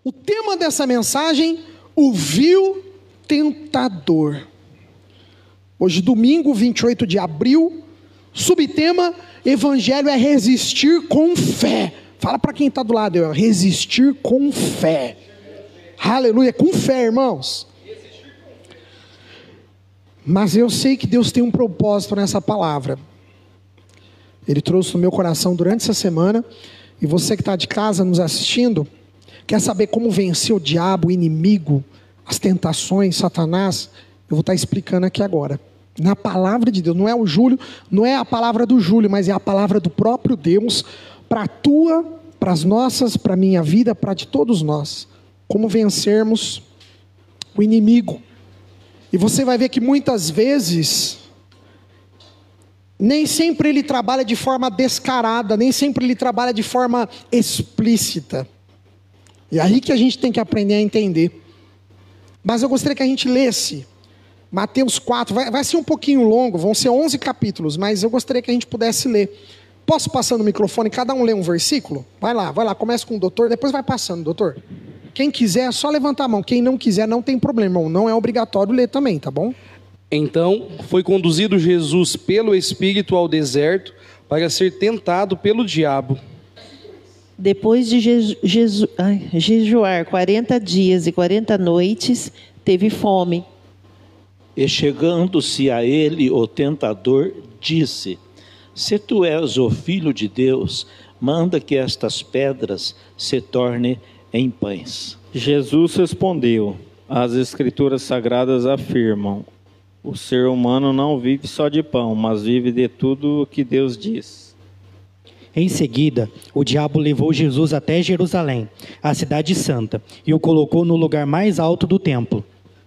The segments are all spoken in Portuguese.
O tema dessa mensagem, o vil tentador. Hoje, domingo, 28 de abril, subtema, Evangelho é resistir com fé. Fala para quem está do lado, resistir com fé. Aleluia, com fé, irmãos. Mas eu sei que Deus tem um propósito nessa palavra. Ele trouxe no meu coração durante essa semana. E você que está de casa nos assistindo, quer saber como vencer o diabo, o inimigo, as tentações, Satanás? Eu vou estar explicando aqui agora. Na palavra de Deus, não é o Júlio, não é a palavra do Júlio, mas é a palavra do próprio Deus, para a tua, para as nossas, para a minha vida, para de todos nós. Como vencermos o inimigo. E você vai ver que muitas vezes, nem sempre ele trabalha de forma descarada, nem sempre ele trabalha de forma explícita. E é aí que a gente tem que aprender a entender. Mas eu gostaria que a gente lesse Mateus 4, vai ser um pouquinho longo, vão ser 11 capítulos, mas eu gostaria que a gente pudesse ler. Posso passar no microfone, cada um lê um versículo? Vai lá, começa com o doutor, depois vai passando, doutor. Quem quiser, só levanta a mão, quem não quiser, não tem problema, irmão. Não é obrigatório ler também, tá bom? Então, foi conduzido Jesus pelo Espírito ao deserto, para ser tentado pelo diabo. Depois de jejuar 40 dias e 40 noites, teve fome. E chegando-se a ele, o tentador disse: Se tu és o Filho de Deus, manda que estas pedras se tornem em pães. Jesus respondeu: As Escrituras Sagradas afirmam: o ser humano não vive só de pão, mas vive de tudo o que Deus diz. Em seguida, o diabo levou Jesus até Jerusalém, a cidade santa, e o colocou no lugar mais alto do templo.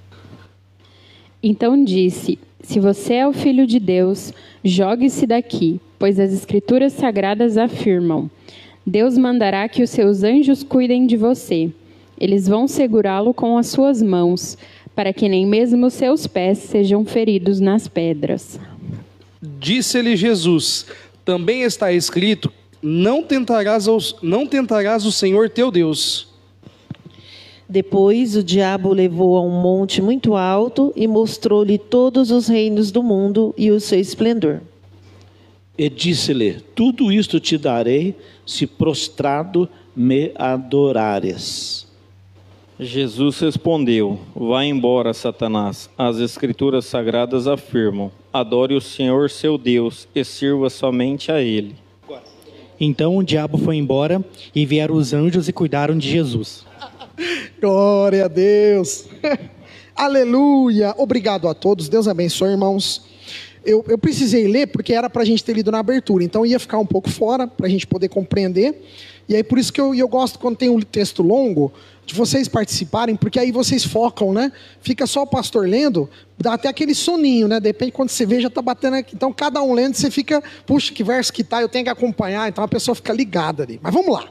Então disse: Se você é o Filho de Deus, jogue-se daqui, pois as Escrituras Sagradas afirmam: Deus mandará que os seus anjos cuidem de você. Eles vão segurá-lo com as suas mãos, para que nem mesmo os seus pés sejam feridos nas pedras. Disse-lhe Jesus: Também está escrito: Não tentarás o Senhor teu Deus. Depois o diabo o levou a um monte muito alto e mostrou-lhe todos os reinos do mundo e o seu esplendor. E disse-lhe: Tudo isto te darei, se prostrado me adorares. Jesus respondeu: Vá embora, Satanás. As Escrituras Sagradas afirmam: Adore o Senhor seu Deus e sirva somente a Ele. Então o diabo foi embora e vieram os anjos e cuidaram de Jesus. Glória a Deus. Aleluia. Obrigado a todos. Deus abençoe, irmãos. Eu precisei ler porque era para a gente ter lido na abertura, então ia ficar um pouco fora para a gente poder compreender. E aí por isso que eu gosto quando tem um texto longo, de vocês participarem, porque aí vocês focam, né? Fica só o pastor lendo, dá até aquele soninho, né? Depende, quando você vê, já está batendo aqui. Então cada um lendo, você fica, puxa, que verso que tá, eu tenho que acompanhar, então a pessoa fica ligada ali. Mas vamos lá.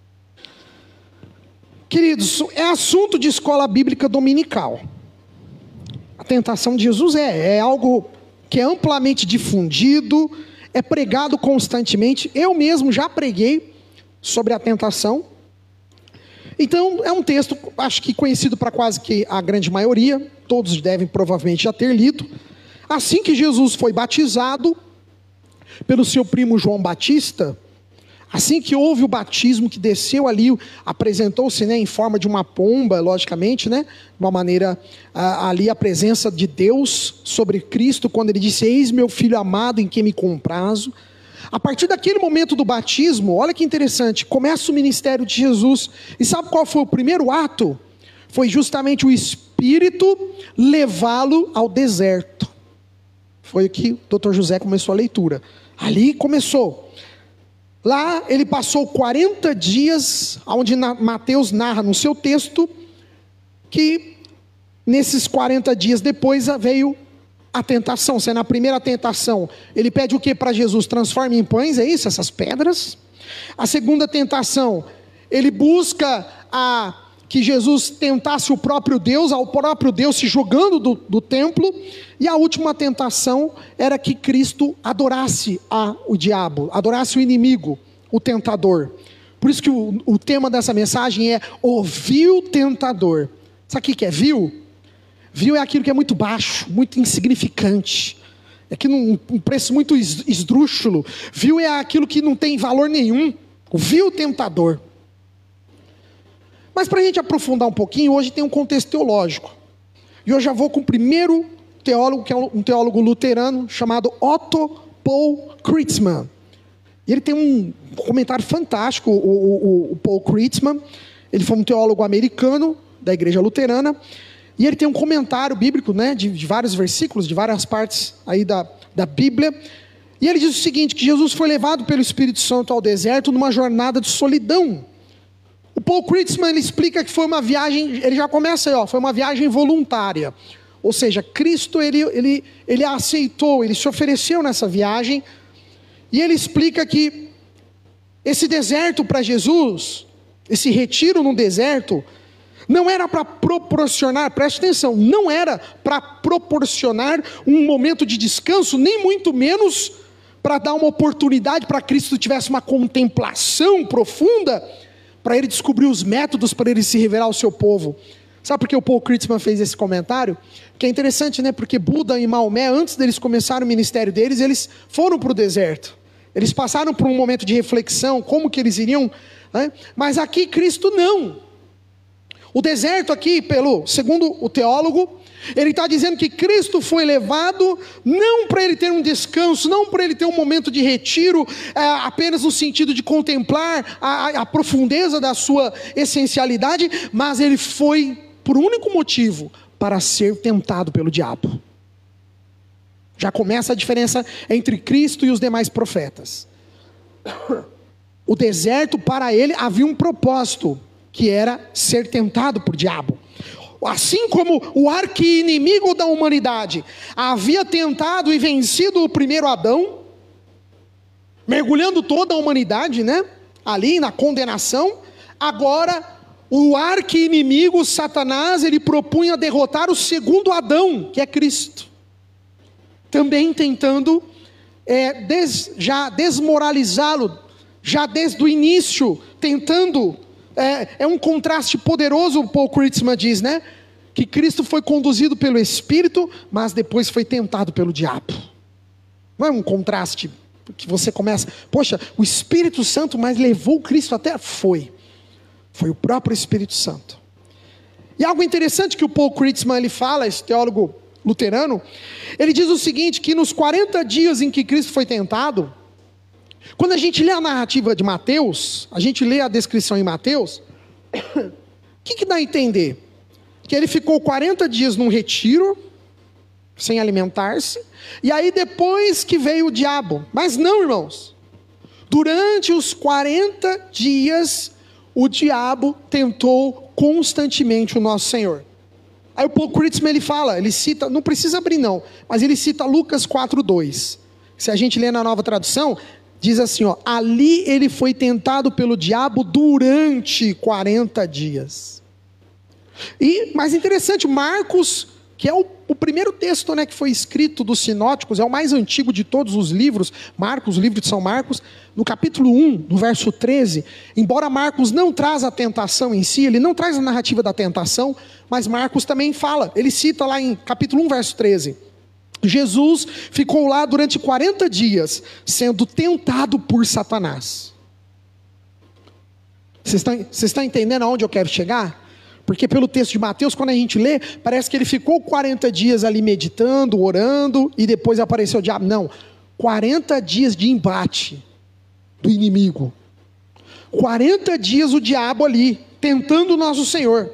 Queridos, é assunto de escola bíblica dominical. A tentação de Jesus é algo que é amplamente difundido, é pregado constantemente. Eu mesmo já preguei sobre a tentação. Então, é um texto, acho que conhecido para quase que a grande maioria, todos devem provavelmente já ter lido. Assim que Jesus foi batizado pelo seu primo João Batista, assim que houve o batismo que desceu ali, apresentou-se, né, em forma de uma pomba, logicamente, né, de uma maneira, ali a presença de Deus sobre Cristo, quando ele disse: Eis meu filho amado em quem me comprazo. A partir daquele momento do batismo, olha que interessante, começa o ministério de Jesus. E sabe qual foi o primeiro ato? Foi justamente o Espírito levá-lo ao deserto. Foi o que o Dr. José começou a leitura. Ali começou. Lá ele passou 40 dias, onde Mateus narra no seu texto, que nesses 40 dias depois veio a tentação. Se é na primeira tentação, ele pede o que para Jesus? Transforme em pães, é isso? Essas pedras. A segunda tentação, ele busca que Jesus tentasse o próprio Deus, ao próprio Deus se jogando do templo. E a última tentação era que Cristo adorasse o diabo, adorasse o inimigo, o tentador. Por isso que o tema dessa mensagem é o vil tentador. Sabe o que é vil? Vil é aquilo que é muito baixo, muito insignificante. É que um preço muito esdrúxulo. Vil é aquilo que não tem valor nenhum. O vil tentador. Mas para a gente aprofundar um pouquinho, hoje tem um contexto teológico. E eu já vou com o primeiro teólogo, que é um teólogo luterano, chamado Otto Paul Kritzmann. E ele tem um comentário fantástico, o Paul Kritzmann. Ele foi um teólogo americano da igreja luterana. E ele tem um comentário bíblico, né, de vários versículos, de várias partes aí da Bíblia. E ele diz o seguinte, que Jesus foi levado pelo Espírito Santo ao deserto numa jornada de solidão. O Paul Kritzmann, ele explica que foi uma viagem, ele já começa aí, foi uma viagem voluntária. Ou seja, Cristo, ele aceitou, ele se ofereceu nessa viagem. E ele explica que esse deserto para Jesus, esse retiro no deserto, não era para proporcionar, preste atenção, não era para proporcionar um momento de descanso, nem muito menos para dar uma oportunidade para que Cristo tivesse uma contemplação profunda, para ele descobrir os métodos para ele se revelar ao seu povo. Sabe por que o Paul Kritzmann fez esse comentário? Que é interessante, né? Porque Buda e Maomé, antes deles começarem o ministério deles, eles foram para o deserto. Eles passaram por um momento de reflexão, como que eles iriam, né? Mas aqui Cristo não. O deserto aqui, segundo o teólogo, ele está dizendo que Cristo foi levado não para ele ter um descanso, não para ele ter um momento de retiro, apenas no sentido de contemplar a profundeza da sua essencialidade, mas ele foi por um único motivo, para ser tentado pelo diabo. Já começa a diferença entre Cristo e os demais profetas. O deserto para ele havia um propósito, que era ser tentado por diabo. Assim como o arqui-inimigo da humanidade havia tentado e vencido o primeiro Adão, mergulhando toda a humanidade, né, ali na condenação, agora o arqui-inimigo, Satanás, ele propunha derrotar o segundo Adão, que é Cristo. Também tentando já desmoralizá-lo, já desde o início, tentando, é um contraste poderoso, o Paul Kritzmann diz, né? Que Cristo foi conduzido pelo Espírito, mas depois foi tentado pelo diabo. Não é um contraste que você começa, poxa, o Espírito Santo, mas levou Cristo até, foi o próprio Espírito Santo. E algo interessante que o Paul Kritzmann ele fala, esse teólogo luterano, ele diz o seguinte, que nos 40 dias em que Cristo foi tentado, quando a gente lê a narrativa de Mateus, a gente lê a descrição em Mateus, o que dá a entender? Que ele ficou 40 dias num retiro, sem alimentar-se, e aí depois que veio o diabo. Mas não, irmãos, durante os 40 dias, o diabo tentou constantemente o nosso Senhor. Aí o Paul Kritzmann ele fala, ele cita, não precisa abrir não, mas ele cita Lucas 4:2. Se a gente lê na Nova Tradução, diz assim, ali ele foi tentado pelo diabo durante 40 dias. E, mais interessante, Marcos, que é o primeiro texto, né, que foi escrito dos sinóticos, é o mais antigo de todos os livros, Marcos, o livro de São Marcos, no capítulo 1, no verso 13, embora Marcos não traz a tentação em si, ele não traz a narrativa da tentação, mas Marcos também fala, ele cita lá em capítulo 1, verso 13, Jesus ficou lá durante 40 dias, sendo tentado por Satanás. Vocês estão entendendo aonde eu quero chegar? Porque pelo texto de Mateus, quando a gente lê, parece que ele ficou 40 dias ali meditando, orando, e depois apareceu o diabo. Não, 40 dias de embate do inimigo. 40 dias o diabo ali, tentando o nosso Senhor.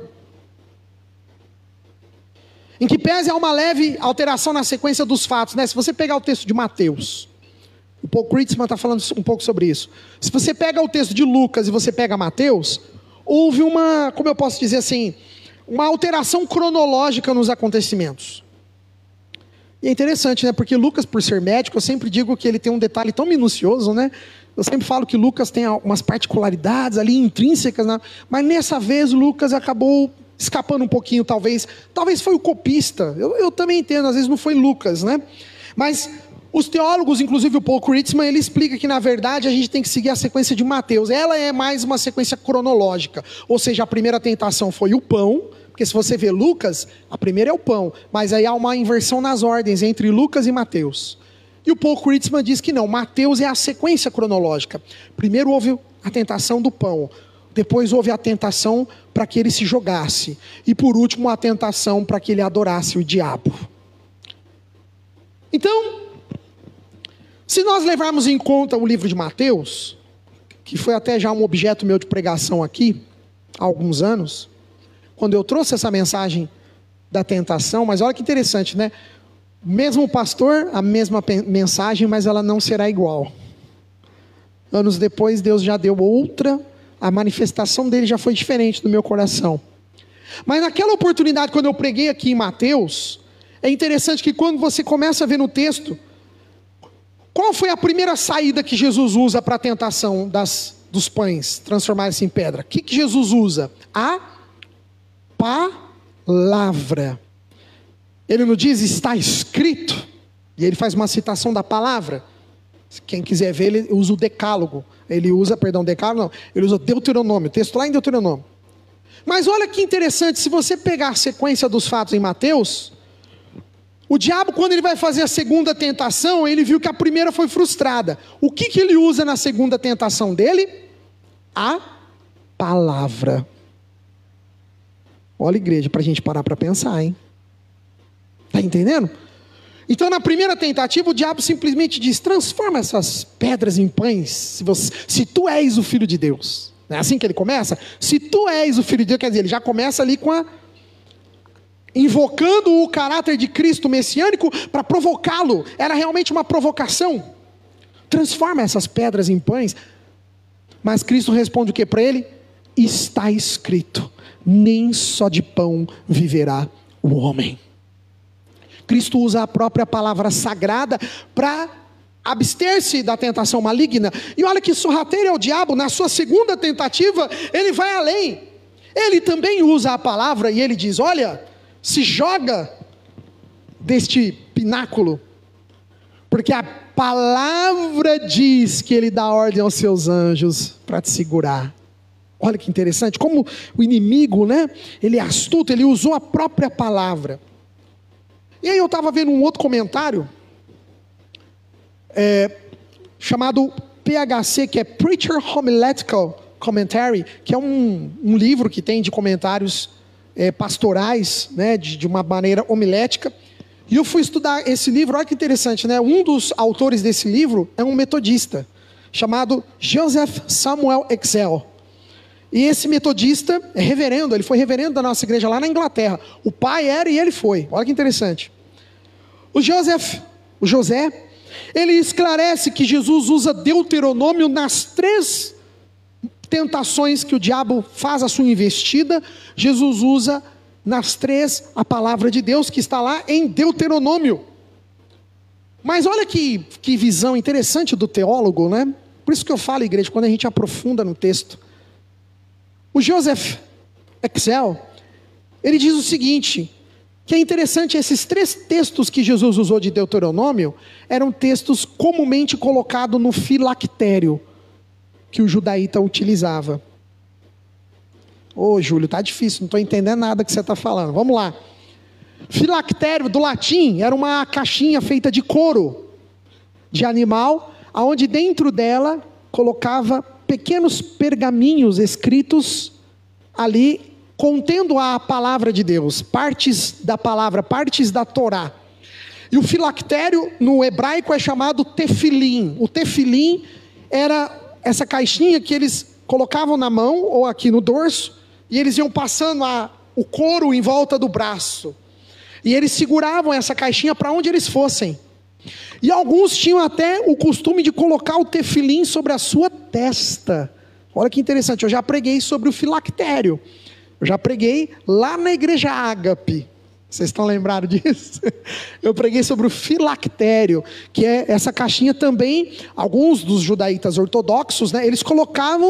Em que pese há uma leve alteração na sequência dos fatos, né? Se você pegar o texto de Mateus, o Paul Kritzmann está falando um pouco sobre isso. Se você pega o texto de Lucas e você pega Mateus, houve uma, como eu posso dizer assim, uma alteração cronológica nos acontecimentos. E é interessante, né? Porque Lucas, por ser médico, eu sempre digo que ele tem um detalhe tão minucioso, né? Eu sempre falo que Lucas tem algumas particularidades ali intrínsecas, né? Mas nessa vez Lucas acabou escapando um pouquinho, talvez foi o copista. Eu também entendo, às vezes não foi Lucas, né? Mas Os teólogos, inclusive o Paul Cruickshank, ele explica que na verdade a gente tem que seguir a sequência de Mateus. Ela é mais uma sequência cronológica, ou seja, a primeira tentação foi o pão, porque se você vê Lucas, a primeira é o pão, mas aí há uma inversão nas ordens entre Lucas e Mateus. E o Paul Cruickshank diz que não, Mateus é a sequência cronológica. Primeiro houve a tentação do pão, depois houve a tentação para que ele se jogasse, e por último a tentação para que ele adorasse o diabo. Então, se nós levarmos em conta o livro de Mateus, que foi até já um objeto meu de pregação aqui, há alguns anos, quando eu trouxe essa mensagem da tentação, mas olha que interessante, né? Mesmo pastor, a mesma mensagem, mas ela não será igual. Anos depois, Deus já deu outra, a manifestação dele já foi diferente no meu coração. Mas naquela oportunidade, quando eu preguei aqui em Mateus, é interessante que quando você começa a ver no texto, qual foi a primeira saída que Jesus usa para a tentação dos pães transformarem-se em pedra? O que Jesus usa? A palavra. Ele não diz está escrito, e ele faz uma citação da palavra. Quem quiser ver, ele usa o decálogo. Ele usa Deuteronômio, texto lá em Deuteronômio. Mas olha que interessante, se você pegar a sequência dos fatos em Mateus, o diabo, quando ele vai fazer a segunda tentação, ele viu que a primeira foi frustrada. O que ele usa na segunda tentação dele? A palavra. Olha, igreja, para a gente parar para pensar, hein? Está entendendo? Então, na primeira tentativa, o diabo simplesmente diz: transforma essas pedras em pães, se tu és o Filho de Deus. Não é assim que ele começa? Se tu és o Filho de Deus, quer dizer, ele já começa ali invocando o caráter de Cristo messiânico para provocá-lo. Era realmente uma provocação. Transforma essas pedras em pães. Mas Cristo responde o que para ele? Está escrito: nem só de pão viverá o homem. Cristo usa a própria palavra sagrada para abster-se da tentação maligna. E olha que sorrateiro é o diabo. Na sua segunda tentativa, ele vai além. Ele também usa a palavra e ele diz: olha, se joga deste pináculo, porque a palavra diz que ele dá ordem aos seus anjos para te segurar. Olha que interessante, como o inimigo, né? Ele é astuto, ele usou a própria palavra. E aí eu estava vendo um outro comentário, chamado PHC, que é Preacher Homiletical Commentary, que é um livro que tem de comentários pastorais, né, de uma maneira homilética. E eu fui estudar esse livro. Olha que interessante, né? Um dos autores desse livro é um metodista, chamado Joseph Samuel Excel. E esse metodista é reverendo, ele foi reverendo da nossa igreja lá na Inglaterra. O pai era e ele foi. Olha que interessante. O José, ele esclarece que Jesus usa Deuteronômio nas 3 tentações que o diabo faz a sua investida. Jesus usa nas 3 a palavra de Deus que está lá em Deuteronômio. Mas olha que visão interessante do teólogo, né? Por isso que eu falo, igreja, quando a gente aprofunda no texto. O Joseph Excel, ele diz o seguinte, que é interessante, esses 3 textos que Jesus usou de Deuteronômio, eram textos comumente colocados no filactério, que o judaíta utilizava. Ô Júlio, tá difícil, não estou entendendo nada que você está falando. Vamos lá. Filactério, do latim, era uma caixinha feita de couro de animal, onde dentro dela colocava pequenos pergaminhos escritos ali, contendo a palavra de Deus, partes da palavra, partes da Torá. E o filactério no hebraico é chamado tefilim. O tefilim era essa caixinha que eles colocavam na mão ou aqui no dorso, e eles iam passando o couro em volta do braço. E eles seguravam essa caixinha para onde eles fossem. E alguns tinham até o costume de colocar o tefilim sobre a sua testa. Olha que interessante, eu já preguei sobre o filactério. Eu já preguei lá na igreja Ágape. Vocês estão lembrados disso? Eu preguei sobre o filactério, que é essa caixinha também. Alguns dos judaítas ortodoxos, né, eles colocavam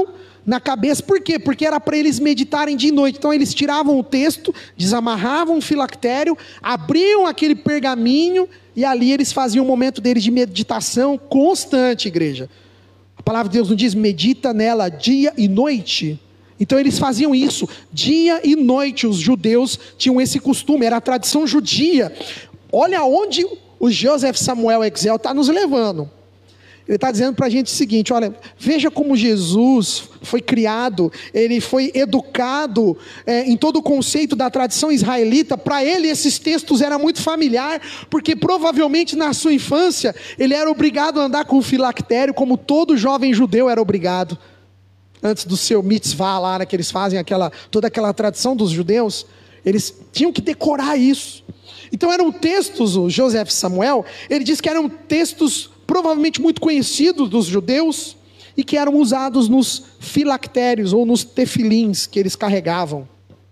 na cabeça. Por quê? Porque era para eles meditarem de noite. Então eles tiravam o texto, desamarravam o filactério, abriam aquele pergaminho e ali eles faziam o momento deles de meditação constante, igreja. A palavra de Deus não diz medita nela dia e noite. Então eles faziam isso dia e noite. Os judeus tinham esse costume, era a tradição judia. Olha onde o Joseph Samuel Excel está nos levando. Ele está dizendo para a gente o seguinte: olha, veja como Jesus foi criado, ele foi educado em todo o conceito da tradição israelita. Para ele esses textos eram muito familiar, porque provavelmente na sua infância ele era obrigado a andar com o filactério, como todo jovem judeu era obrigado. Antes do seu mitzvah lá, que eles fazem toda aquela tradição dos judeus, eles tinham que decorar isso. Então eram textos, o Joseph Samuel, ele diz que eram textos provavelmente muito conhecidos dos judeus e que eram usados nos filactérios ou nos tefilins que eles carregavam.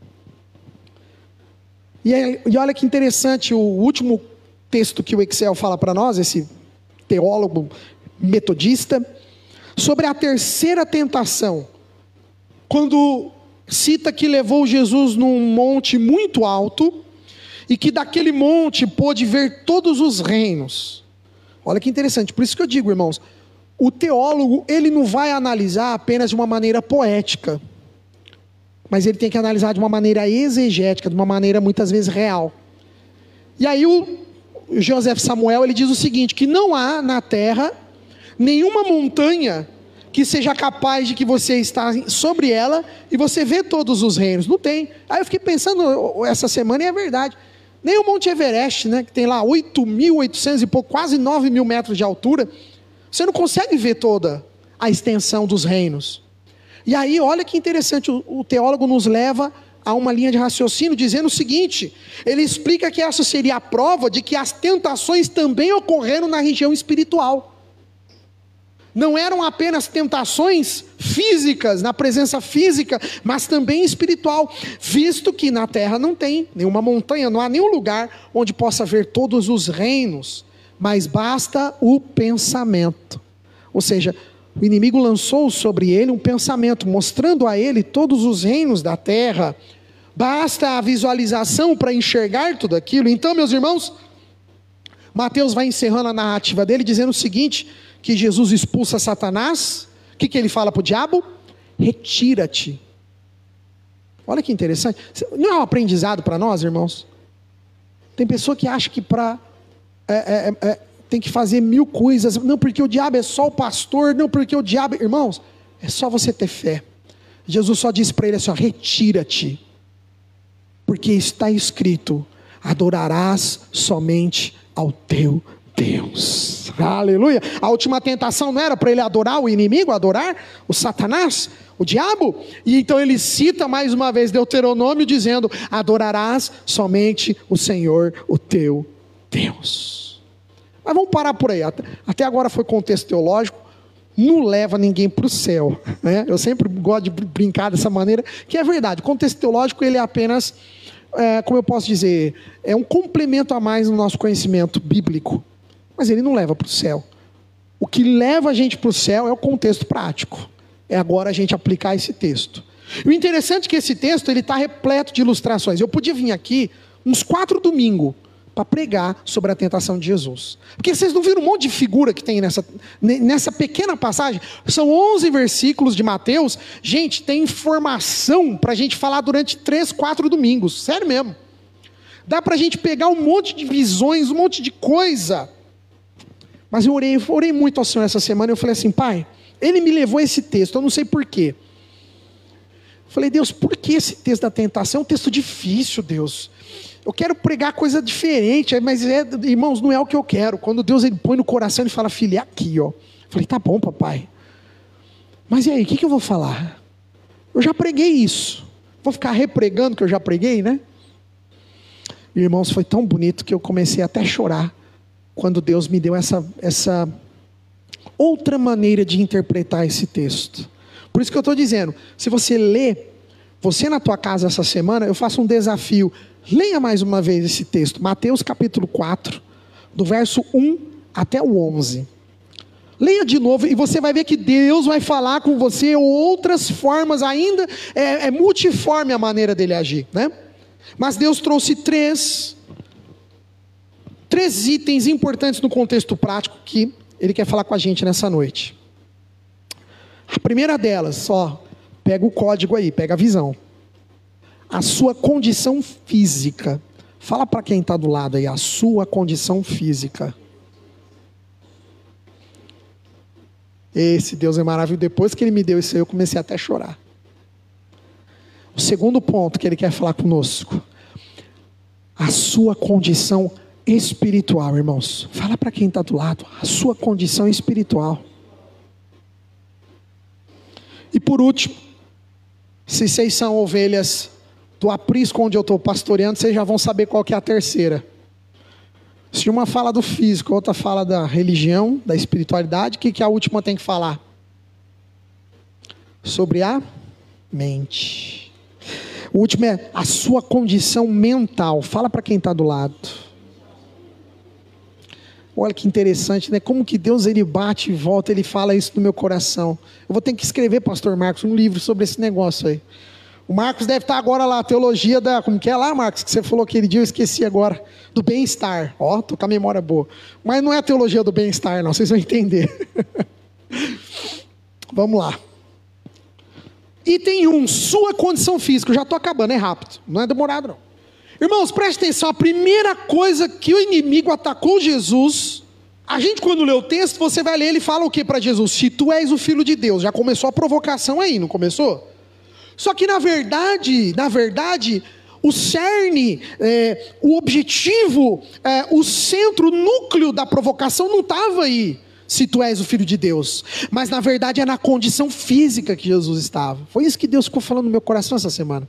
E olha que interessante, o último texto que o Excel fala para nós, esse teólogo metodista, sobre a terceira tentação, quando cita que levou Jesus num monte muito alto e que daquele monte pôde ver todos os reinos. Olha que interessante, por isso que eu digo, irmãos, o teólogo, ele não vai analisar apenas de uma maneira poética, mas ele tem que analisar de uma maneira exegética, de uma maneira muitas vezes real. E aí o Joseph Samuel, ele diz o seguinte, que não há na terra nenhuma montanha que seja capaz de que você está sobre ela e você vê todos os reinos. Não tem. Aí eu fiquei pensando essa semana, e é verdade. Nem o Monte Everest, né, que tem lá 8.800 e pouco, quase 9.000 metros de altura, você não consegue ver toda a extensão dos reinos. E aí, olha que interessante, o teólogo nos leva a uma linha de raciocínio, dizendo o seguinte, ele explica que essa seria a prova de que as tentações também ocorreram na região espiritual. Não eram apenas tentações físicas, na presença física, mas também espiritual, visto que na terra não tem nenhuma montanha, não há nenhum lugar onde possa ver todos os reinos, mas basta o pensamento. Ou seja, o inimigo lançou sobre ele um pensamento, mostrando a ele todos os reinos da terra, basta a visualização para enxergar tudo aquilo. Então, meus irmãos, Mateus vai encerrando a narrativa dele, dizendo o seguinte, que Jesus expulsa Satanás. O que ele fala para o diabo? Retira-te. Olha que interessante. Não é um aprendizado para nós, irmãos? Tem pessoa que acha que tem que fazer 1000 coisas. Não, porque o diabo é só o pastor. Não, porque o diabo... Irmãos, é só você ter fé. Jesus só disse para ele assim, ó, retira-te. Porque está escrito, adorarás somente ao teu Deus. Aleluia. A última tentação não era para ele adorar o inimigo, adorar o Satanás, o diabo? E então ele cita mais uma vez Deuteronômio dizendo, adorarás somente o Senhor, o teu Deus. Mas vamos parar por aí. Até agora foi contexto teológico, não leva ninguém para o céu, né? Eu sempre gosto de brincar dessa maneira, que é verdade. O contexto teológico ele é apenas, como eu posso dizer, é um complemento a mais no nosso conhecimento bíblico. Mas ele não leva para o céu. O que leva a gente para o céu é o contexto prático. É agora a gente aplicar esse texto. E o interessante é que esse texto está repleto de ilustrações. Eu podia vir aqui uns 4 domingos para pregar sobre a tentação de Jesus. Porque vocês não viram um monte de figura que tem nessa pequena passagem? São 11 versículos de Mateus. Gente, tem informação para a gente falar durante 3, 4 domingos. Sério mesmo. Dá para a gente pegar um monte de visões, um monte de coisa. Mas eu orei muito ao Senhor essa semana, e eu falei assim, Pai, Ele me levou a esse texto, eu não sei porquê. Falei, Deus, por que esse texto da tentação? É um texto difícil, Deus. Eu quero pregar coisa diferente, mas, irmãos, não é o que eu quero. Quando Deus ele põe no coração, Ele fala, filho, é aqui, ó. Falei, tá bom, papai. Mas e aí, o que eu vou falar? Eu já preguei isso. Vou ficar repregando que eu já preguei, né? Irmãos, foi tão bonito que eu comecei até a chorar quando Deus me deu essa outra maneira de interpretar esse texto. Por isso que eu estou dizendo, se você lê, você na tua casa essa semana, eu faço um desafio, leia mais uma vez esse texto, Mateus capítulo 4, do verso 1 até o 11. Leia de novo e você vai ver que Deus vai falar com você outras formas ainda, é multiforme a maneira dele agir, né? Mas Deus trouxe três itens importantes no contexto prático que Ele quer falar com a gente nessa noite. A primeira delas, pega o código aí, pega a visão. A sua condição física. Fala para quem está do lado aí, a sua condição física. Esse Deus é maravilhoso. Depois que Ele me deu isso aí, eu comecei até a chorar. O segundo ponto que Ele quer falar conosco. A sua condição espiritual, irmãos. Fala para quem está do lado. A sua condição espiritual. E por último, se vocês são ovelhas do aprisco onde eu estou pastoreando, vocês já vão saber qual que é a terceira. Se uma fala do físico, a outra fala da religião, da espiritualidade, o que a última tem que falar? Sobre a mente. O último é a sua condição mental. Fala para quem está do lado. Olha que interessante, né? Como que Deus, Ele bate e volta, Ele fala isso no meu coração. Eu vou ter que escrever, pastor Marcos, um livro sobre esse negócio aí. O Marcos deve estar agora lá, a teologia da... Como que é lá, Marcos? Que você falou aquele dia, eu esqueci agora. Do bem-estar. Tô com a memória boa. Mas não é a teologia do bem-estar, não. Vocês vão entender. Vamos lá. Item 1, sua condição física. Eu já estou acabando, é rápido. Não é demorado, não. Irmãos, preste atenção, a primeira coisa que o inimigo atacou Jesus, a gente quando lê o texto, você vai ler, ele fala o que para Jesus? Se tu és o Filho de Deus, já começou a provocação aí, não começou? Só que na verdade, o cerne, o objetivo, o centro, o núcleo da provocação não estava aí, se tu és o Filho de Deus, mas na verdade é na condição física que Jesus estava. Foi isso que Deus ficou falando no meu coração essa semana.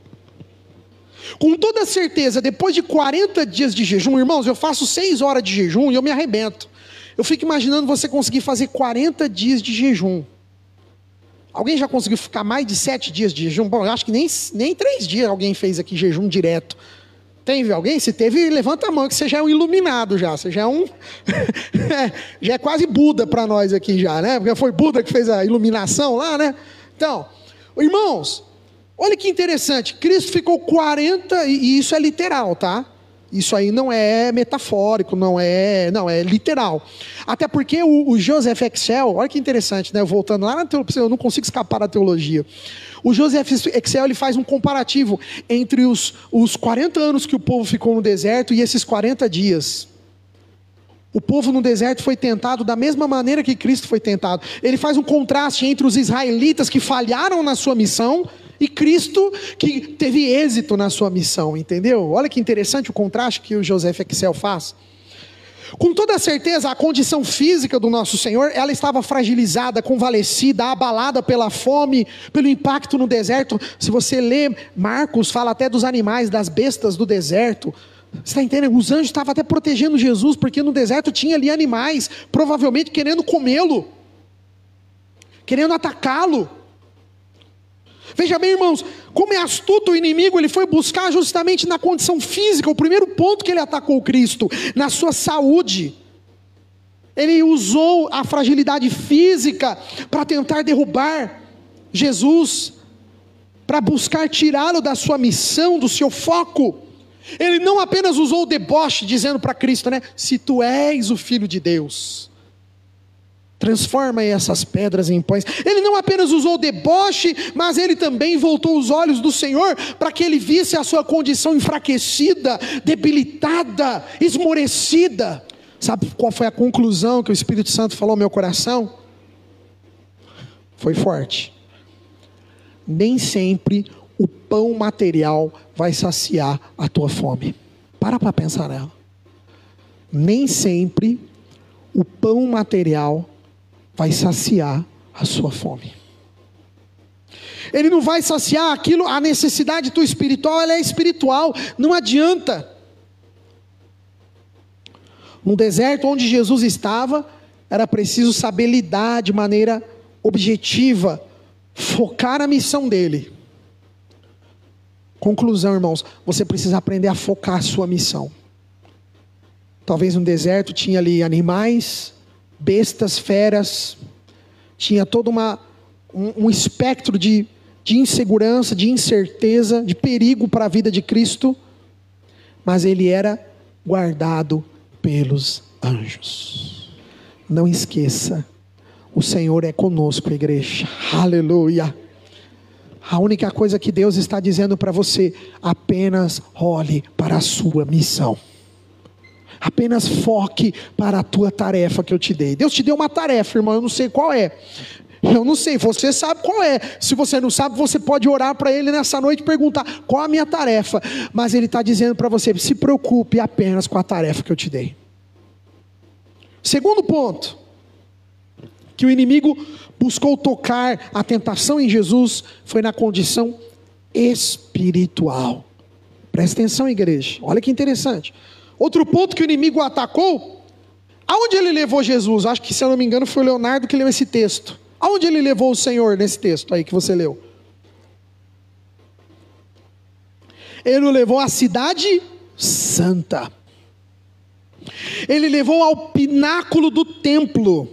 Com toda certeza, depois de 40 dias de jejum, irmãos, eu faço 6 horas de jejum e eu me arrebento. Eu fico imaginando você conseguir fazer 40 dias de jejum. Alguém já conseguiu ficar mais de 7 dias de jejum? Bom, eu acho que nem 3 dias alguém fez aqui jejum direto. Tem alguém? Se teve, levanta a mão, que você já é um iluminado já. Você já é um... já é quase Buda para nós aqui já, né? Porque foi Buda que fez a iluminação lá, né? Então, irmãos... Olha que interessante, Cristo ficou 40, e isso é literal, tá? Isso aí não é metafórico, não é literal. Até porque o Joseph Excel, olha que interessante, né? Voltando lá na teologia, eu não consigo escapar da teologia. O Joseph Excel, ele faz um comparativo entre os 40 anos que o povo ficou no deserto e esses 40 dias. O povo no deserto foi tentado da mesma maneira que Cristo foi tentado. Ele faz um contraste entre os israelitas que falharam na sua missão e Cristo que teve êxito na sua missão, entendeu? Olha que interessante o contraste que o Joseph Excel faz. Com toda certeza, a condição física do nosso Senhor, ela estava fragilizada, convalescida, abalada pela fome, pelo impacto no deserto. Se você lê Marcos, fala até dos animais, das bestas do deserto. Você está entendendo? Os anjos estavam até protegendo Jesus, porque no deserto tinha ali animais, provavelmente querendo comê-lo, querendo atacá-lo. Veja bem, irmãos, como é astuto o inimigo, ele foi buscar justamente na condição física, o primeiro ponto que ele atacou Cristo, na sua saúde. Ele usou a fragilidade física para tentar derrubar Jesus, para buscar tirá-lo da sua missão, do seu foco. Ele não apenas usou o deboche, dizendo para Cristo, né? Se tu és o Filho de Deus, transforma essas pedras em pães. Ele não apenas usou o deboche, mas ele também voltou os olhos do Senhor para que ele visse a sua condição enfraquecida, debilitada, esmorecida. Sabe qual foi a conclusão que o Espírito Santo falou ao meu coração? Foi forte. Nem sempre o pão material vai saciar a tua fome. Para pensar nela. Nem sempre o pão material vai saciar a sua fome. Ele não vai saciar aquilo, a necessidade tua espiritual, ela é espiritual, não adianta. No deserto onde Jesus estava, era preciso saber lidar de maneira objetiva, focar na missão dele. Conclusão, irmãos, você precisa aprender a focar a sua missão. Talvez no deserto tinha ali animais, bestas, feras, tinha todo um espectro de insegurança, de incerteza, de perigo para a vida de Cristo, mas ele era guardado pelos anjos. Não esqueça, o Senhor é conosco, igreja. Aleluia. A única coisa que Deus está dizendo para você: apenas olhe para a sua missão. Apenas foque para a tua tarefa que eu te dei. Deus te deu uma tarefa, irmão, eu não sei qual é. Eu não sei, você sabe qual é. Se você não sabe, você pode orar para Ele nessa noite e perguntar: qual a minha tarefa? Mas Ele está dizendo para você: se preocupe apenas com a tarefa que eu te dei. Segundo ponto, que o inimigo buscou tocar a tentação em Jesus, foi na condição espiritual. Presta atenção, igreja, olha que interessante. Outro ponto que o inimigo atacou, aonde ele levou Jesus? Acho que, se eu não me engano, foi o Leonardo que leu esse texto. Aonde ele levou o Senhor nesse texto aí que você leu? Ele o levou à cidade santa. Ele levou ao pináculo do templo.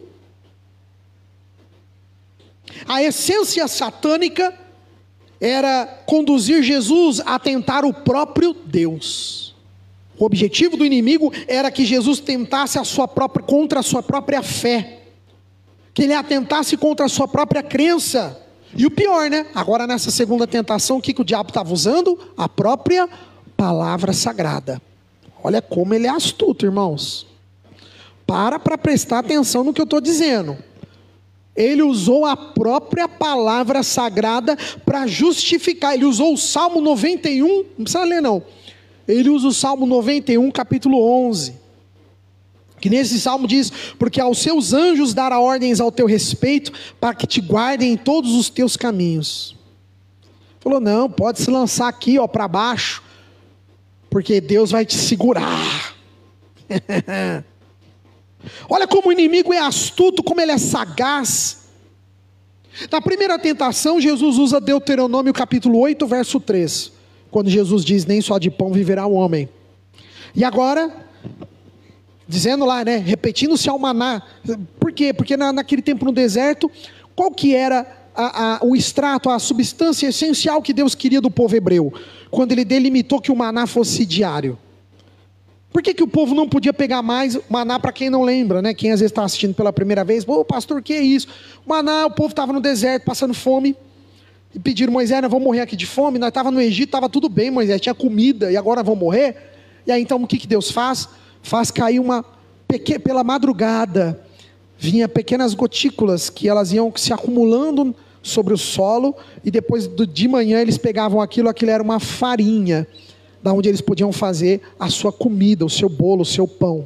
A essência satânica era conduzir Jesus a tentar o próprio Deus. O objetivo do inimigo era que Jesus tentasse contra a sua própria fé. Que ele atentasse contra a sua própria crença. E o pior, né? Agora nessa segunda tentação, o que o diabo estava usando? A própria palavra sagrada. Olha como ele é astuto, irmãos. Para prestar atenção no que eu estou dizendo. Ele usou a própria palavra sagrada para justificar. Ele usou o Salmo 91, não precisa ler não. Ele usa o Salmo 91, capítulo 11. Que nesse salmo diz: porque aos seus anjos dará ordens ao teu respeito, para que te guardem em todos os teus caminhos. Falou: não, pode se lançar aqui para baixo, porque Deus vai te segurar. Olha como o inimigo é astuto, como ele é sagaz. Na primeira tentação, Jesus usa Deuteronômio capítulo 8, verso 3. Quando Jesus diz: nem só de pão viverá o homem. E agora, dizendo lá, né, repetindo-se ao maná. Por quê? Porque naquele tempo no deserto, qual que era o extrato, a substância essencial que Deus queria do povo hebreu? Quando ele delimitou que o maná fosse diário. Por que o povo não podia pegar mais maná? Para quem não lembra, né? Quem às vezes está assistindo pela primeira vez: ô pastor, que é isso? Maná, o povo estava no deserto, passando fome. E pediram: Moisés, nós vamos morrer aqui de fome. Nós estávamos no Egito, estava tudo bem, Moisés, tinha comida, e agora vamos morrer? E aí então o que Deus faz? Faz cair pela madrugada, vinha pequenas gotículas, que elas iam se acumulando sobre o solo, e depois de manhã eles pegavam aquilo era uma farinha, da onde eles podiam fazer a sua comida, o seu bolo, o seu pão.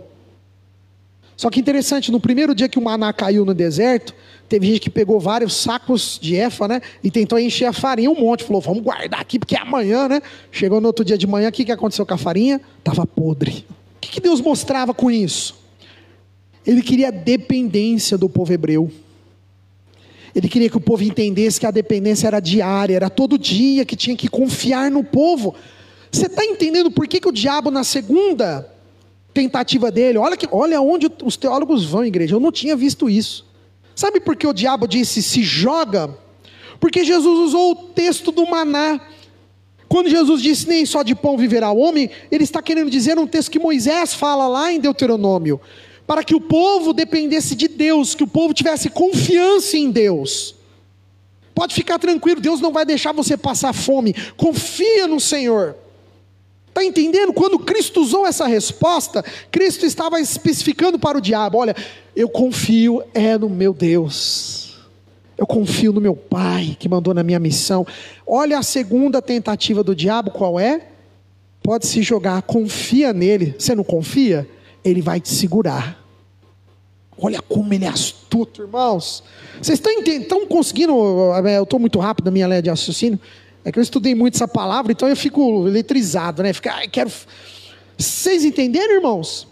Só que interessante, no primeiro dia que o maná caiu no deserto, teve gente que pegou vários sacos de efa, né? E tentou encher a farinha um monte. Falou: vamos guardar aqui porque é amanhã, né? Chegou no outro dia de manhã, o que aconteceu com a farinha? Estava podre. O que Deus mostrava com isso? Ele queria a dependência do povo hebreu. Ele queria que o povo entendesse que a dependência era diária, era todo dia, que tinha que confiar no povo. Você está entendendo por que o diabo, na segunda tentativa dele, olha onde os teólogos vão, igreja, eu não tinha visto isso. Sabe por que o diabo disse: se joga? Porque Jesus usou o texto do maná. Quando Jesus disse: nem só de pão viverá o homem, ele está querendo dizer um texto que Moisés fala lá em Deuteronômio, para que o povo dependesse de Deus, que o povo tivesse confiança em Deus. Pode ficar tranquilo, Deus não vai deixar você passar fome, confia no Senhor. Está entendendo? Quando Cristo usou essa resposta, Cristo estava especificando para o diabo: olha, eu confio no meu Deus, eu confio no meu Pai que mandou na minha missão. Olha a segunda tentativa do diabo, qual é? Pode se jogar, confia nele. Você não confia? Ele vai te segurar. Olha como ele é astuto, irmãos. Vocês estão conseguindo? Eu estou muito rápido na minha linha de raciocínio. É que eu estudei muito essa palavra, então eu fico eletrizado, né? Vocês entenderam, irmãos?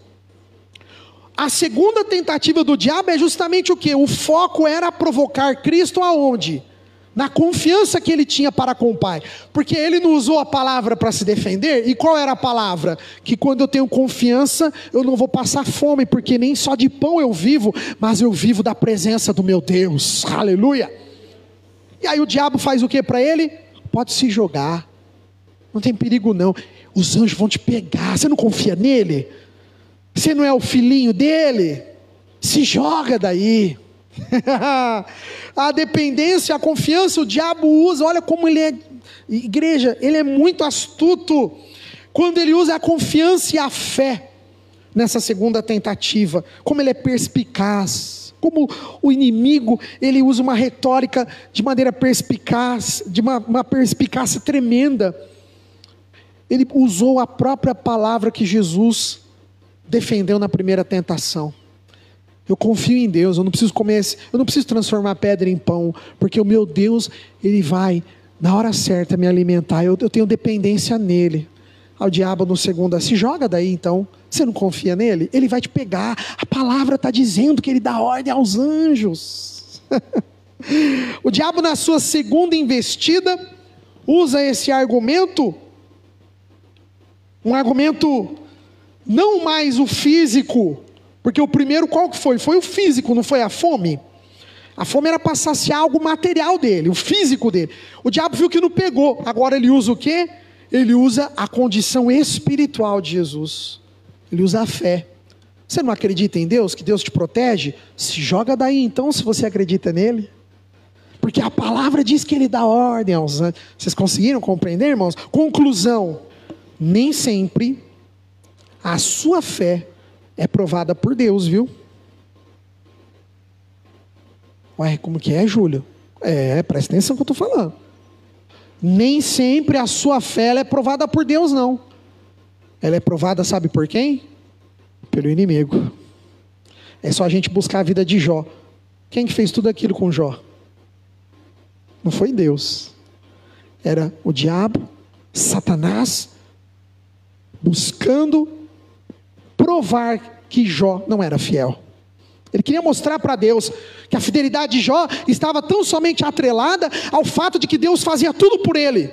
A segunda tentativa do diabo é justamente o quê? O foco era provocar Cristo aonde? na confiança que ele tinha para com o Pai, porque ele não usou a palavra para se defender. E qual era a palavra? Que quando eu tenho confiança, eu não vou passar fome, porque nem só de pão eu vivo, mas eu vivo da presença do meu Deus, aleluia. E aí o diabo faz o que para ele? Pode se jogar, não tem perigo não, os anjos vão te pegar, você não confia nele? Você não é o filhinho dele? Se joga daí. A dependência, a confiança, o diabo usa. Olha como ele é, igreja, ele é muito astuto quando ele usa a confiança e a fé nessa segunda tentativa. Como ele é perspicaz, como o inimigo, ele usa uma retórica de maneira perspicaz, de uma perspicácia tremenda. Ele usou a própria palavra que Jesus defendeu na primeira tentação. Eu confio em Deus, eu não preciso transformar pedra em pão, porque o meu Deus, Ele vai, na hora certa, me alimentar, eu tenho dependência nele. Ao diabo no segundo, se joga daí então, você não confia nele? Ele vai te pegar, a palavra está dizendo que ele dá ordem aos anjos. O diabo na sua segunda investida, usa esse argumento, um argumento não mais o físico, porque o primeiro qual que foi? Foi o físico, não foi a fome? A fome era para saciar algo material dele, o físico dele. O diabo viu que não pegou, agora ele usa o quê? Ele usa a condição espiritual de Jesus, ele usa a fé. Você não acredita em Deus, que Deus te protege? Se joga daí então, se você acredita nele. Porque a palavra diz que ele dá ordem aos anjos. Vocês conseguiram compreender, irmãos? Conclusão, nem sempre a sua fé é provada por Deus, viu? Ué, como que é, Júlio? Presta atenção no que eu estou falando. Nem sempre a sua fé ela é provada por Deus, não. Ela é provada, sabe por quem? Pelo inimigo. É só a gente buscar a vida de Jó. Quem que fez tudo aquilo com Jó? Não foi Deus. Era o diabo, Satanás, buscando provar que Jó não era fiel. Ele queria mostrar para Deus que a fidelidade de Jó estava tão somente atrelada ao fato de que Deus fazia tudo por ele.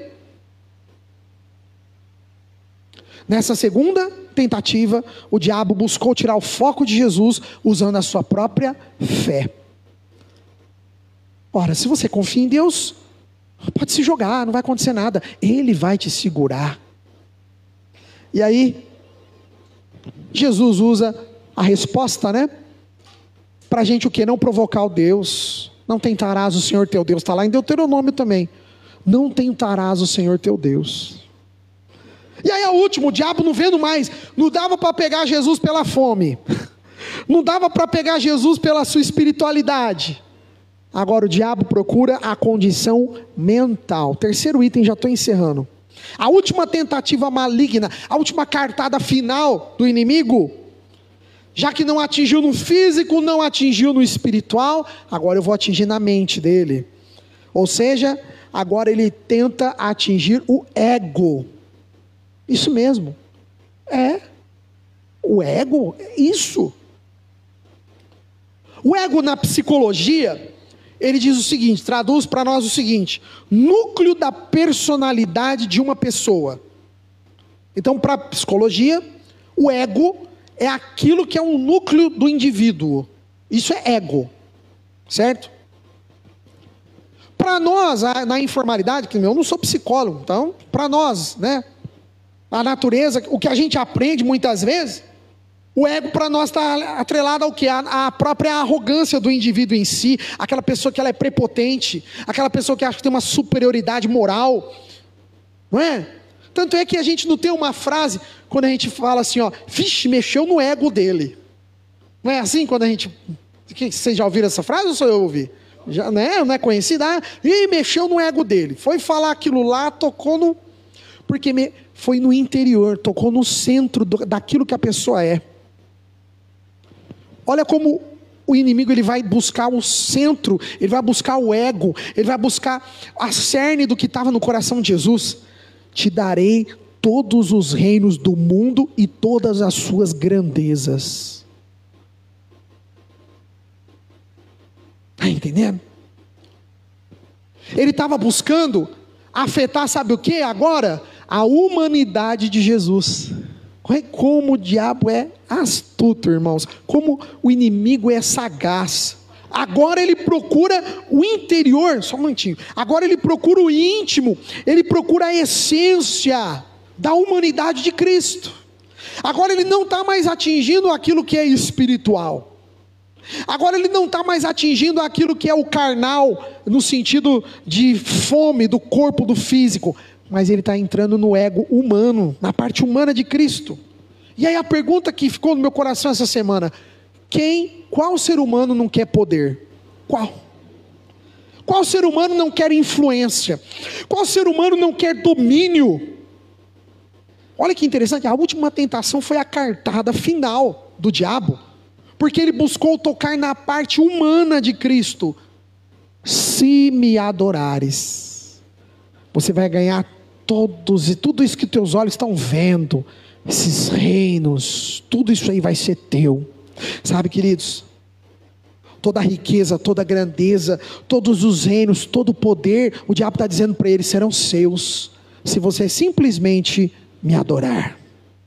Nessa segunda tentativa, o diabo buscou tirar o foco de Jesus usando a sua própria fé. Ora, se você confia em Deus, pode se jogar, não vai acontecer nada. Ele vai te segurar. E aí, Jesus usa a resposta, para a gente o que? Não provocar o Deus. Não tentarás o Senhor teu Deus. Está lá em Deuteronômio também. Não tentarás o Senhor teu Deus. E aí, ao último, o diabo não vendo mais. Não dava para pegar Jesus pela fome. Não dava para pegar Jesus pela sua espiritualidade. Agora o diabo procura a condição mental. Terceiro item, já estou encerrando. A última tentativa maligna, a última cartada final do inimigo, já que não atingiu no físico, não atingiu no espiritual, agora eu vou atingir na mente dele. Ou seja, agora ele tenta atingir o ego. Isso mesmo. O ego, isso. O ego na psicologia, ele diz o seguinte, traduz para nós o seguinte: núcleo da personalidade de uma pessoa. Então, para a psicologia, o ego é aquilo que é um núcleo do indivíduo. Isso é ego, certo? Para nós, na informalidade, que eu não sou psicólogo, então, para nós, a natureza, o que a gente aprende muitas vezes, o ego para nós está atrelado ao que? A própria arrogância do indivíduo em si, aquela pessoa que ela é prepotente, aquela pessoa que acha que tem uma superioridade moral, não é? Tanto é que a gente não tem uma frase, quando a gente fala assim, vixe, mexeu no ego dele. Não é assim quando a gente... Vocês já ouviram essa frase ou só eu ouvi? Já, não é conhecida? Mexeu no ego dele. Foi falar aquilo lá, tocou no... Porque foi no interior, tocou no centro daquilo que a pessoa é. Olha como o inimigo ele vai buscar o centro, ele vai buscar o ego, ele vai buscar a cerne do que estava no coração de Jesus. Te darei todos os reinos do mundo e todas as suas grandezas. Está entendendo? Ele estava buscando afetar, sabe o que agora? A humanidade de Jesus. Como o diabo é astuto, irmãos. Como o inimigo é sagaz. Agora ele procura o interior, só um momentinho. Agora ele procura o íntimo, ele procura a essência da humanidade de Cristo. Agora ele não está mais atingindo aquilo que é espiritual. Agora ele não está mais atingindo aquilo que é o carnal, no sentido de fome do corpo, do físico. Mas ele está entrando no ego humano, na parte humana de Cristo. E aí a pergunta que ficou no meu coração essa semana: qual ser humano não quer poder? Qual ser humano não quer influência? Qual ser humano não quer domínio? Olha que interessante, a última tentação foi a cartada final do diabo, porque ele buscou tocar na parte humana de Cristo. Se me adorares, você vai ganhar tudo isso que teus olhos estão vendo, esses reinos, tudo isso aí vai ser teu. Sabe, queridos, toda a riqueza, toda a grandeza, todos os reinos, todo o poder, o diabo está dizendo para eles, serão seus, se você simplesmente me adorar.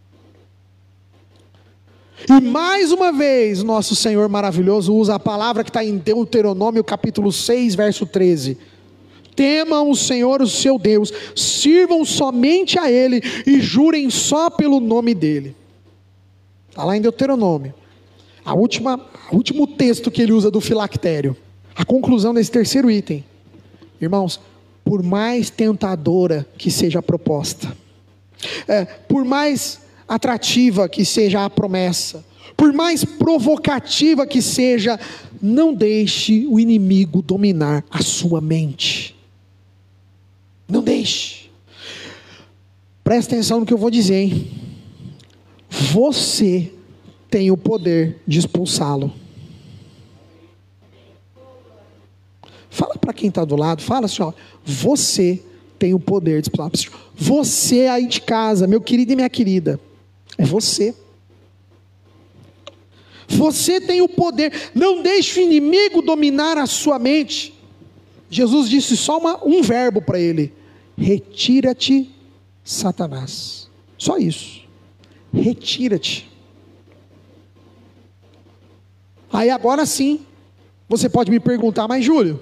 E mais uma vez, nosso Senhor maravilhoso usa a palavra que está em Deuteronômio capítulo 6, verso 13. Temam o Senhor, o seu Deus, sirvam somente a Ele e jurem só pelo nome dEle. Está lá em Deuteronômio. O último texto que ele usa do filactério. A conclusão desse terceiro item. Irmãos, por mais tentadora que seja a proposta, por mais atrativa que seja a promessa, por mais provocativa que seja, não deixe o inimigo dominar a sua mente. Não deixe. Presta atenção no que eu vou dizer, hein? Você tem o poder de expulsá-lo. Fala para quem está do lado, fala assim, ó, você tem o poder de expulsá-lo. Você aí de casa, meu querido e minha querida, é você. Você tem o poder, não deixe o inimigo dominar a sua mente. Jesus disse só um verbo para ele: retira-te, Satanás. Só isso, retira-te. Aí agora sim, você pode me perguntar, mas Júlio,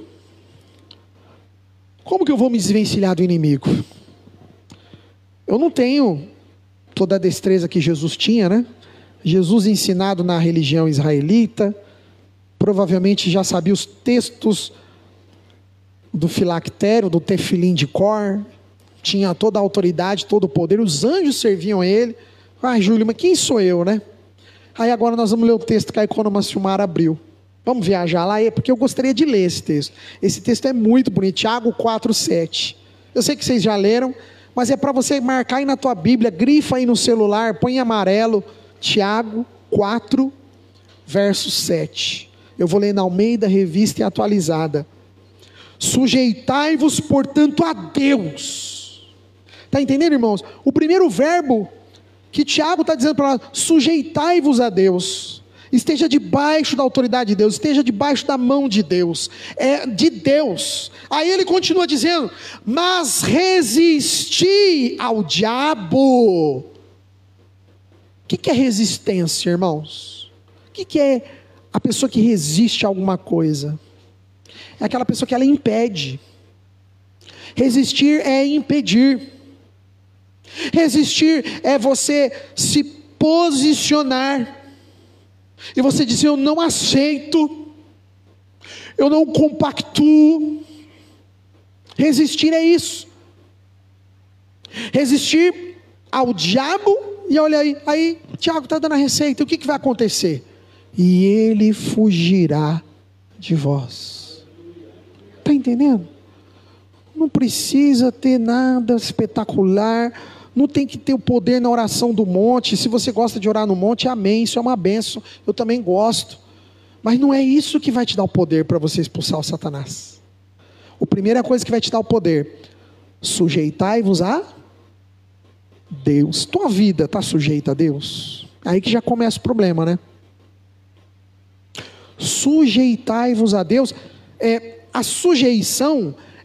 como que eu vou me desvencilhar do inimigo? Eu não tenho toda a destreza que Jesus tinha, né? Jesus, ensinado na religião israelita, provavelmente já sabia os textos do filactério, do tefilim de cor, tinha toda a autoridade, todo o poder, os anjos serviam a ele. Júlio, mas quem sou eu, né? Aí agora nós vamos ler o texto que a Economas Filmar abriu. Vamos viajar lá, porque eu gostaria de ler esse texto. Esse texto é muito bonito, Tiago 4:7. Eu sei que vocês já leram, mas é para você marcar aí na tua Bíblia, grifa aí no celular, põe em amarelo, Tiago 4, verso 7. Eu vou ler na Almeida, Revista e Atualizada. Sujeitai-vos, portanto, a Deus. Está entendendo, irmãos? O primeiro verbo que Tiago está dizendo para nós: sujeitai-vos a Deus. Esteja debaixo da autoridade de Deus, esteja debaixo da mão de Deus, é de Deus. Aí ele continua dizendo: mas resisti ao diabo. O que é resistência, irmãos? O que é a pessoa que resiste a alguma coisa? É aquela pessoa que ela impede. Resistir é impedir. Resistir é você se posicionar e você dizer: eu não aceito, eu não compactuo. Resistir é isso. Resistir ao diabo. E olha aí Tiago está dando a receita. O que vai acontecer? E ele fugirá de vós. Está entendendo? Não precisa ter nada espetacular, não tem que ter o poder na oração do monte. Se você gosta de orar no monte, amém, isso é uma bênção, eu também gosto. Mas não é isso que vai te dar o poder para você expulsar o Satanás. A primeira coisa que vai te dar o poder: sujeitai-vos a Deus. Tua vida está sujeita a Deus? Aí que já começa o problema, né? Sujeitai-vos a Deus. A sujeição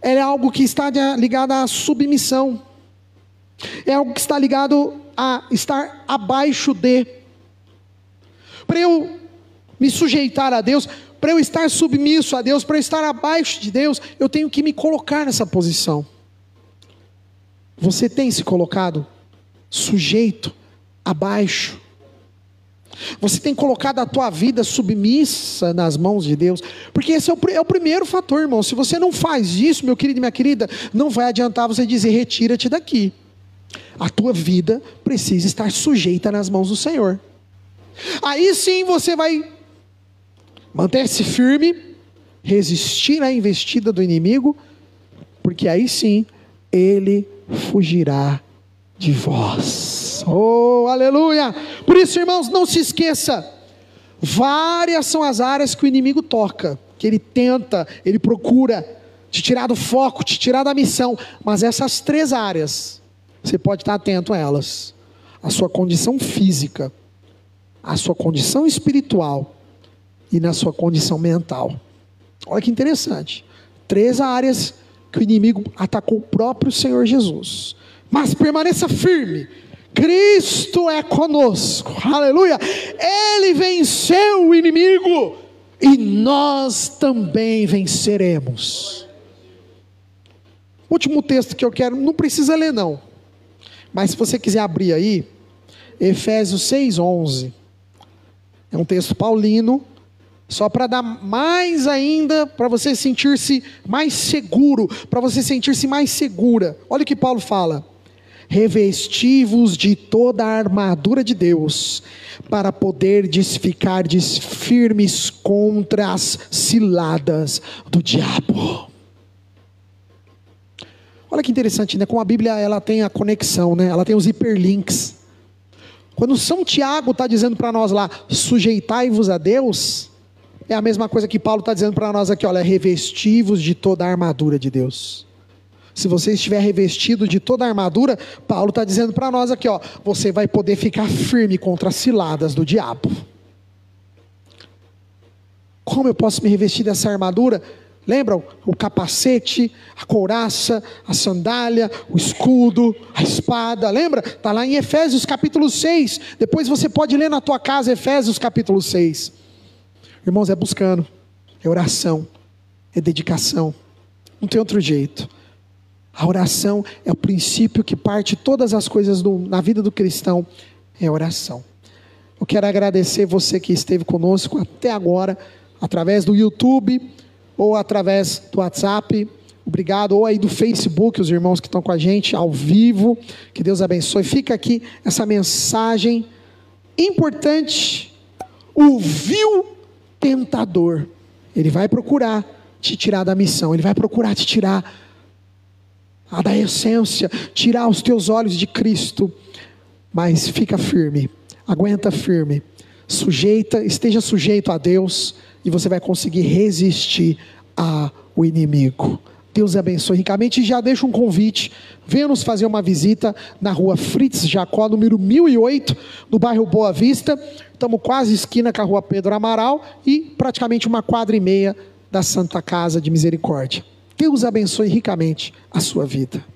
é algo que está ligado à submissão. É algo que está ligado a estar abaixo de. Para eu me sujeitar a Deus, para eu estar submisso a Deus, para eu estar abaixo de Deus, eu tenho que me colocar nessa posição. Você tem se colocado sujeito, abaixo? Você tem colocado a tua vida submissa nas mãos de Deus? Porque esse é o primeiro fator, irmão. Se você não faz isso, meu querido e minha querida, não vai adiantar você dizer, retira-te daqui. A tua vida precisa estar sujeita nas mãos do Senhor. Aí sim você vai manter-se firme, resistir à investida do inimigo, porque aí sim ele fugirá de vós. Oh, aleluia! Por isso, irmãos, não se esqueça, várias são as áreas que o inimigo toca, que ele tenta, ele procura te tirar do foco, te tirar da missão, mas essas 3 áreas, você pode estar atento a elas: a sua condição física, a sua condição espiritual e na sua condição mental. Olha que interessante, 3 áreas que o inimigo atacou o próprio Senhor Jesus. Mas permaneça firme, Cristo é conosco, aleluia, Ele venceu o inimigo, e nós também venceremos. Último texto que eu quero, não precisa ler não, mas se você quiser abrir aí, Efésios 6:11, é um texto paulino, só para dar mais ainda, para você sentir-se mais seguro, para você sentir-se mais segura. Olha o que Paulo fala: revesti-vos de toda a armadura de Deus, para poderdes ficar firmes contra as ciladas do diabo. Olha que interessante, né? Como a Bíblia ela tem a conexão, né? Ela tem os hiperlinks. Quando São Tiago está dizendo para nós lá, sujeitai-vos a Deus, é a mesma coisa que Paulo está dizendo para nós aqui, olha, revesti-vos de toda a armadura de Deus. Se você estiver revestido de toda a armadura, Paulo está dizendo para nós aqui, ó, você vai poder ficar firme contra as ciladas do diabo. Como eu posso me revestir dessa armadura? Lembram? O capacete, a couraça, a sandália, o escudo, a espada, lembra? Está lá em Efésios capítulo 6, depois você pode ler na tua casa Efésios capítulo 6. Irmãos, é buscando, é oração, é dedicação, não tem outro jeito. A oração é o princípio que parte todas as coisas na vida do cristão, é a oração. Eu quero agradecer você que esteve conosco até agora, através do YouTube, ou através do WhatsApp, obrigado, ou aí do Facebook, os irmãos que estão com a gente ao vivo, que Deus abençoe. Fica aqui essa mensagem importante. O vil tentador, ele vai procurar te tirar da missão, ele vai procurar te tirar da essência, tirar os teus olhos de Cristo, mas fica firme, aguenta firme, esteja sujeito a Deus, e você vai conseguir resistir ao inimigo. Deus abençoe ricamente. E já deixa um convite, venha nos fazer uma visita na rua Fritz Jacó, número 1008, no bairro Boa Vista. Estamos quase esquina com a rua Pedro Amaral e praticamente 1,5 quadras da Santa Casa de Misericórdia. Deus abençoe ricamente a sua vida.